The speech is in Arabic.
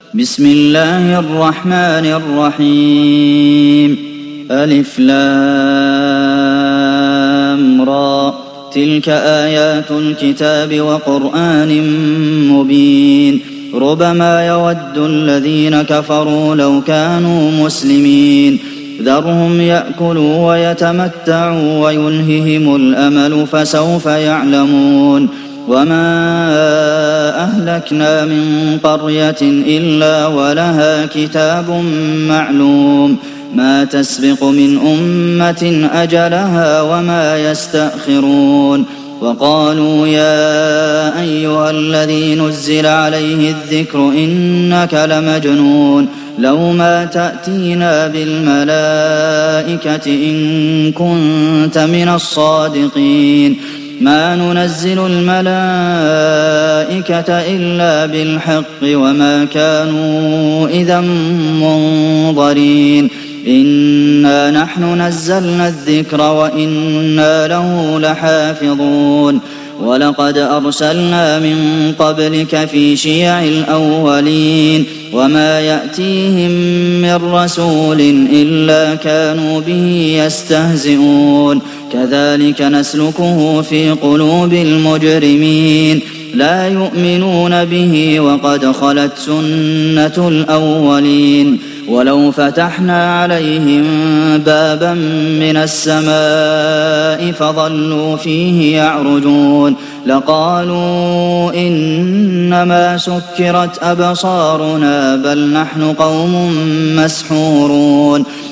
بسم الله الرحمن الرحيم ألف لام را تلك آيات الكتاب وقرآن مبين ربما يود الذين كفروا لو كانوا مسلمين ذرهم يأكلوا ويتمتعوا ويلههم الأمل فسوف يعلمون وما أهلكنا من قرية إلا ولها كتاب معلوم ما تسبق من أمة أجلها وما يستأخرون وقالوا يا أيها الذي نزل عليه الذكر إنك لمجنون لو ما تأتينا بالملائكة إن كنت من الصادقين ما ننزل الملائكة إلا بالحق وما كانوا إذا منظرين إنا نحن نزلنا الذكر وإنا له لحافظون ولقد أرسلنا من قبلك في شيع الأولين وما يأتيهم من رسول إلا كانوا به يستهزئون كذلك نسلكه في قلوب المجرمين لا يؤمنون به وقد خلت سنة الأولين ولو فتحنا عليهم بابا من السماء فظلوا فيه يعرجون لقالوا إنما سكرت أبصارنا بل نحن قوم مسحورون